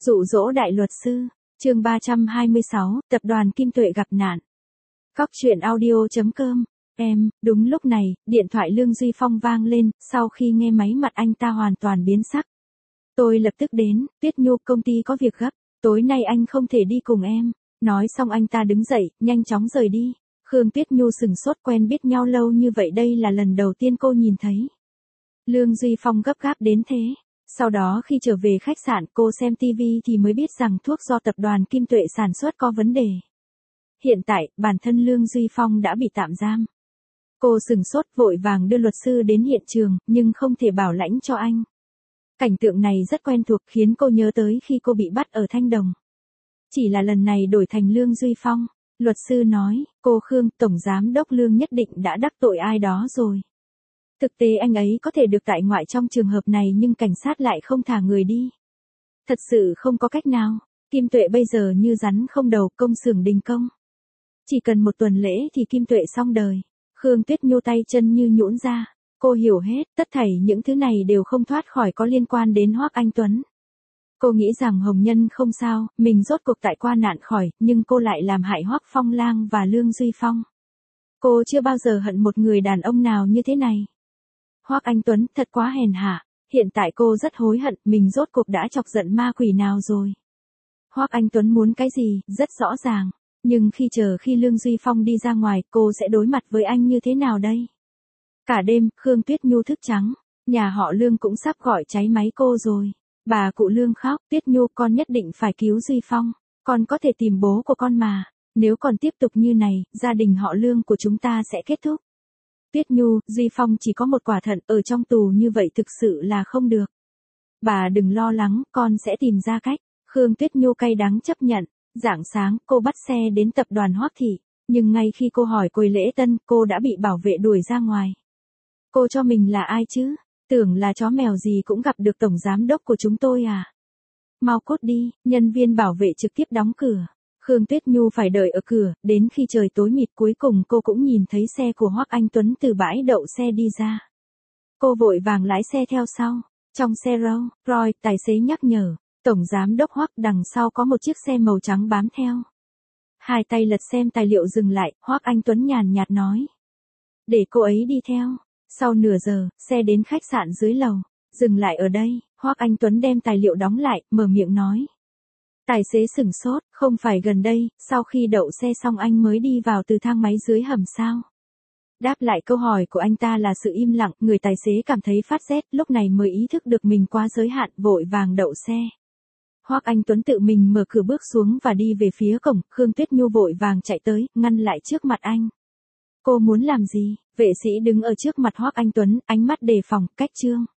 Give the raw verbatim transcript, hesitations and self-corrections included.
Dụ dỗ đại luật sư, chương ba trăm hai mươi sáu, tập đoàn Kim Tuệ gặp nạn. Cóc truyện audio chấm com. Em, đúng lúc này, điện thoại Lương Duy Phong vang lên, sau khi nghe máy mặt anh ta hoàn toàn biến sắc. Tôi lập tức đến, Tuyết Nhu, công ty có việc gấp, tối nay anh không thể đi cùng em. Nói xong anh ta đứng dậy, nhanh chóng rời đi. Khương Tuyết Nhu sừng sốt, quen biết nhau lâu như vậy đây là lần đầu tiên cô nhìn thấy Lương Duy Phong gấp gáp đến thế. Sau đó khi trở về khách sạn cô xem ti vi thì mới biết rằng thuốc do tập đoàn Kim Tuệ sản xuất có vấn đề. Hiện tại, bản thân Lương Duy Phong đã bị tạm giam. Cô sừng sốt vội vàng đưa luật sư đến hiện trường, nhưng không thể bảo lãnh cho anh. Cảnh tượng này rất quen thuộc khiến cô nhớ tới khi cô bị bắt ở Thanh Đồng. Chỉ là lần này đổi thành Lương Duy Phong. Luật sư nói, cô Khương, Tổng Giám đốc Lương nhất định đã đắc tội ai đó rồi. Thực tế anh ấy có thể được tại ngoại trong trường hợp này nhưng cảnh sát lại không thả người đi. Thật sự không có cách nào, Kim Tuệ bây giờ như rắn không đầu, công xưởng đình công. Chỉ cần một tuần lễ thì Kim Tuệ xong đời. Khương Tuyết Nhu tay chân như nhũn ra, cô hiểu hết, tất thảy những thứ này đều không thoát khỏi có liên quan đến Hoắc Anh Tuấn. Cô nghĩ rằng Hồng Nhân không sao, mình rốt cuộc tại qua nạn khỏi, nhưng cô lại làm hại Hoắc Phong Lang và Lương Duy Phong. Cô chưa bao giờ hận một người đàn ông nào như thế này. Hoắc Anh Tuấn thật quá hèn hạ, hiện tại cô rất hối hận mình rốt cuộc đã chọc giận ma quỷ nào rồi. Hoắc Anh Tuấn muốn cái gì, rất rõ ràng, nhưng khi chờ khi Lương Duy Phong đi ra ngoài cô sẽ đối mặt với anh như thế nào đây? Cả đêm, Khương Tuyết Nhu thức trắng, nhà họ Lương cũng sắp gọi cháy máy cô rồi. Bà cụ Lương khóc, Tuyết Nhu con nhất định phải cứu Duy Phong, con có thể tìm bố của con mà, nếu còn tiếp tục như này, gia đình họ Lương của chúng ta sẽ kết thúc. Tuyết Nhu, Duy Phong chỉ có một quả thận, ở trong tù như vậy thực sự là không được. Bà đừng lo lắng, con sẽ tìm ra cách. Khương Tuyết Nhu cay đắng chấp nhận. Rạng sáng, cô bắt xe đến tập đoàn Hoắc Thị, nhưng ngay khi cô hỏi quầy lễ tân, cô đã bị bảo vệ đuổi ra ngoài. Cô cho mình là ai chứ? Tưởng là chó mèo gì cũng gặp được tổng giám đốc của chúng tôi à? Mau cút đi, nhân viên bảo vệ trực tiếp đóng cửa. Khương Tuyết Nhu phải đợi ở cửa, đến khi trời tối mịt cuối cùng cô cũng nhìn thấy xe của Hoắc Anh Tuấn từ bãi đậu xe đi ra. Cô vội vàng lái xe theo sau. Trong xe Rolls Royce, tài xế nhắc nhở, Tổng Giám đốc Hoắc, đằng sau có một chiếc xe màu trắng bám theo. Hai tay lật xem tài liệu dừng lại, Hoắc Anh Tuấn nhàn nhạt nói. Để cô ấy đi theo. Sau nửa giờ, xe đến khách sạn dưới lầu. Dừng lại ở đây, Hoắc Anh Tuấn đem tài liệu đóng lại, mở miệng nói. Tài xế sửng sốt, không phải gần đây, sau khi đậu xe xong anh mới đi vào từ thang máy dưới hầm sao? Đáp lại câu hỏi của anh ta là sự im lặng, người tài xế cảm thấy phát rét, lúc này mới ý thức được mình quá giới hạn, vội vàng đậu xe. Hoắc Anh Tuấn tự mình mở cửa bước xuống và đi về phía cổng, Khương Tuyết Nhu vội vàng chạy tới, ngăn lại trước mặt anh. Cô muốn làm gì? Vệ sĩ đứng ở trước mặt Hoắc Anh Tuấn, ánh mắt đề phòng, cách trương.